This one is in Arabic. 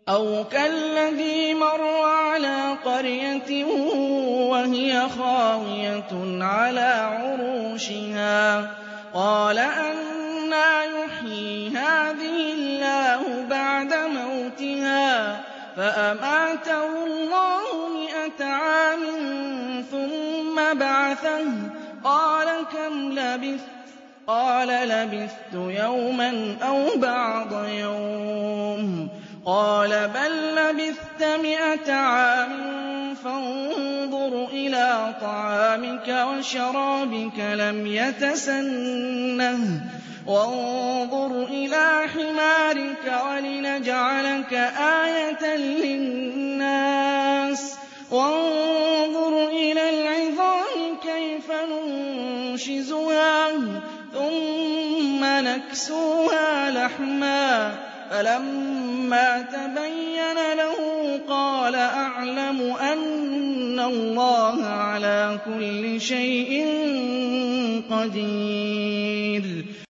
أَوْ كَالَّذِي مَرَّ عَلَىٰ قَرْيَةٍ وَهِيَ خَاوِيَةٌ عَلَىٰ عُرُوشِهَا قَالَ أَنَّىٰ يُحْيِي هَٰذِهِ اللَّهُ بَعْدَ مَوْتِهَا فَأَمَاتَهُ اللَّهُ 100 عَامٍ ثُمَّ بَعَثَهُ قَالَ كَمْ لَبِثْتَ قَالَ لَبِثْتُ يَوْمًا أَوْ بَعْضَ يَوْمٍ قَالَ بَل لَّبِثْتَ 100 عَامٍ فَانظُرْ إِلَىٰ طَعَامِكَ وَشَرَابِكَ لَمْ يَتَسَنَّهْ وَانظُرْ إِلَىٰ حِمَارِكَ وَلِنَجْعَلَكَ آيَةً لِّلنَّاسِ وَانظُرْ إِلَى الْعِظَامِ كَيْفَ نُنشِزُهَا ثُمَّ نَكْسُوهَا لَحْمًا فَلَمَّا تَبَيَّنَ لَهُ قَالَ أَعْلَمُ أَنَّ اللَّهَ عَلَىٰ كُلِّ شَيْءٍ قَدِيرٌ